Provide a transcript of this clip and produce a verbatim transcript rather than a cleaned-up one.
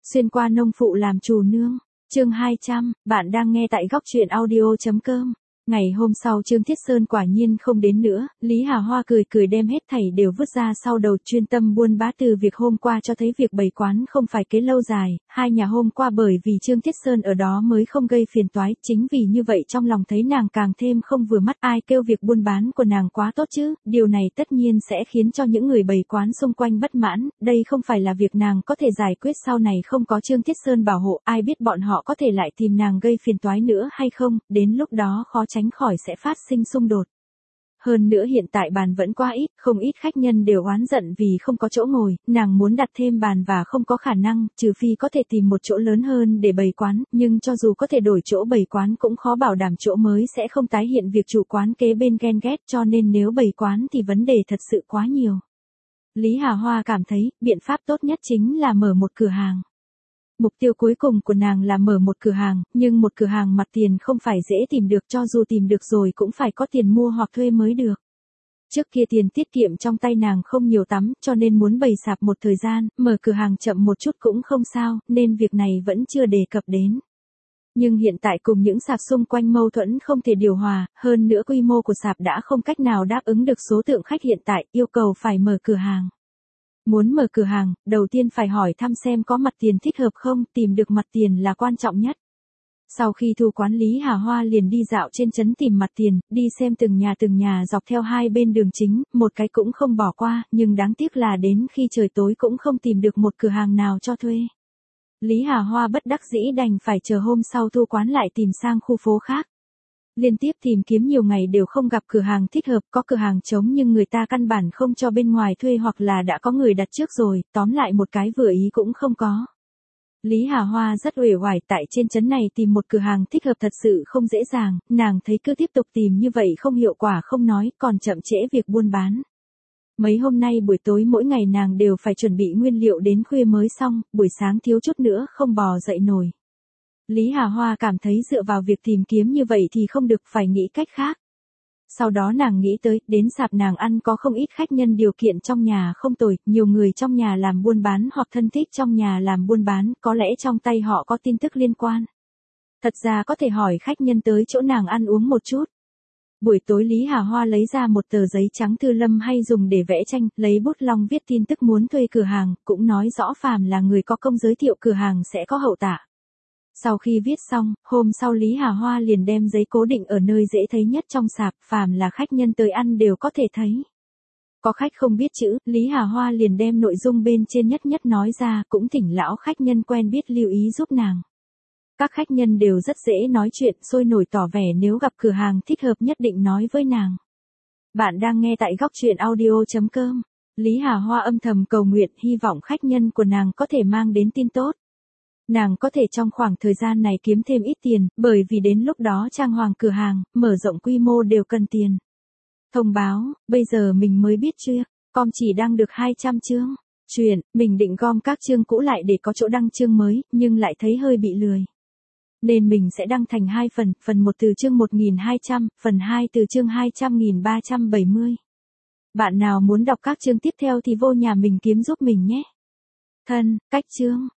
Xuyên qua nông phụ làm chủ nương. Chương hai trăm, bạn đang nghe tại góc truyện audio chấm com. Ngày hôm sau Trương Thiết Sơn quả nhiên không đến nữa, Lý Hà Hoa cười cười đem hết thảy đều vứt ra sau đầu, chuyên tâm buôn bá. Từ việc hôm qua cho thấy việc bày quán không phải kế lâu dài, hai nhà hôm qua bởi vì Trương Thiết Sơn ở đó mới không gây phiền toái, chính vì như vậy trong lòng thấy nàng càng thêm không vừa mắt. Ai kêu việc buôn bán của nàng quá tốt chứ, điều này tất nhiên sẽ khiến cho những người bày quán xung quanh bất mãn, đây không phải là việc nàng có thể giải quyết sau này không có Trương Thiết Sơn bảo hộ, ai biết bọn họ có thể lại tìm nàng gây phiền toái nữa hay không, đến lúc đó khó tránh khỏi sẽ phát sinh xung đột. Hơn nữa hiện tại bàn vẫn quá ít, không ít khách nhân đều oán giận vì không có chỗ ngồi, nàng muốn đặt thêm bàn và không có khả năng, trừ phi có thể tìm một chỗ lớn hơn để bày quán, nhưng cho dù có thể đổi chỗ bày quán cũng khó bảo đảm chỗ mới sẽ không tái hiện việc chủ quán kế bên ghen ghét, cho nên nếu bày quán thì vấn đề thật sự quá nhiều. Lý Hà Hoa cảm thấy, biện pháp tốt nhất chính là mở một cửa hàng. Mục tiêu cuối cùng của nàng là mở một cửa hàng, nhưng một cửa hàng mặt tiền không phải dễ tìm được, cho dù tìm được rồi cũng phải có tiền mua hoặc thuê mới được. Trước kia tiền tiết kiệm trong tay nàng không nhiều tắm, cho nên muốn bày sạp một thời gian, mở cửa hàng chậm một chút cũng không sao, nên việc này vẫn chưa đề cập đến. Nhưng hiện tại cùng những sạp xung quanh mâu thuẫn không thể điều hòa, hơn nữa quy mô của sạp đã không cách nào đáp ứng được số lượng khách hiện tại, yêu cầu phải mở cửa hàng. Muốn mở cửa hàng, đầu tiên phải hỏi thăm xem có mặt tiền thích hợp không, tìm được mặt tiền là quan trọng nhất. Sau khi thu quán, Lý Hà Hoa liền đi dạo trên trấn tìm mặt tiền, đi xem từng nhà từng nhà dọc theo hai bên đường chính, một cái cũng không bỏ qua, nhưng đáng tiếc là đến khi trời tối cũng không tìm được một cửa hàng nào cho thuê. Lý Hà Hoa bất đắc dĩ đành phải chờ hôm sau thu quán lại tìm sang khu phố khác. Liên tiếp tìm kiếm nhiều ngày đều không gặp cửa hàng thích hợp, có cửa hàng trống nhưng người ta căn bản không cho bên ngoài thuê hoặc là đã có người đặt trước rồi, tóm lại một cái vừa ý cũng không có. Lý Hà Hoa rất uể oải, tại trên trấn này tìm một cửa hàng thích hợp thật sự không dễ dàng, nàng thấy cứ tiếp tục tìm như vậy không hiệu quả không nói, còn chậm trễ việc buôn bán. Mấy hôm nay buổi tối mỗi ngày nàng đều phải chuẩn bị nguyên liệu đến khuya mới xong, buổi sáng thiếu chút nữa không bò dậy nổi. Lý Hà Hoa cảm thấy dựa vào việc tìm kiếm như vậy thì không được, phải nghĩ cách khác. Sau đó nàng nghĩ tới, đến sạp nàng ăn có không ít khách nhân điều kiện trong nhà không tồi, nhiều người trong nhà làm buôn bán hoặc thân thích trong nhà làm buôn bán, có lẽ trong tay họ có tin tức liên quan. Thật ra có thể hỏi khách nhân tới chỗ nàng ăn uống một chút. Buổi tối Lý Hà Hoa lấy ra một tờ giấy trắng thư lâm hay dùng để vẽ tranh, lấy bút lông viết tin tức muốn thuê cửa hàng, cũng nói rõ phàm là người có công giới thiệu cửa hàng sẽ có hậu tạ. Sau khi viết xong, hôm sau Lý Hà Hoa liền đem giấy cố định ở nơi dễ thấy nhất trong sạp, phàm là khách nhân tới ăn đều có thể thấy. Có khách không biết chữ, Lý Hà Hoa liền đem nội dung bên trên nhất nhất nói ra, cũng thỉnh lão khách nhân quen biết lưu ý giúp nàng. Các khách nhân đều rất dễ nói chuyện, sôi nổi tỏ vẻ nếu gặp cửa hàng thích hợp nhất định nói với nàng. Bạn đang nghe tại góc truyện audio chấm com. Lý Hà Hoa âm thầm cầu nguyện, hy vọng khách nhân của nàng có thể mang đến tin tốt. Nàng có thể trong khoảng thời gian này kiếm thêm ít tiền, bởi vì đến lúc đó trang hoàng cửa hàng, mở rộng quy mô đều cần tiền. Thông báo, bây giờ mình mới biết chưa, com chỉ đăng được hai trăm chương. Chuyện, mình định gom các chương cũ lại để có chỗ đăng chương mới, nhưng lại thấy hơi bị lười. Nên mình sẽ đăng thành hai phần, phần một từ chương một nghìn hai trăm, phần hai từ chương hai trăm nghìn ba trăm bảy mươi. Bạn nào muốn đọc các chương tiếp theo thì vô nhà mình kiếm giúp mình nhé. Thân, cách chương.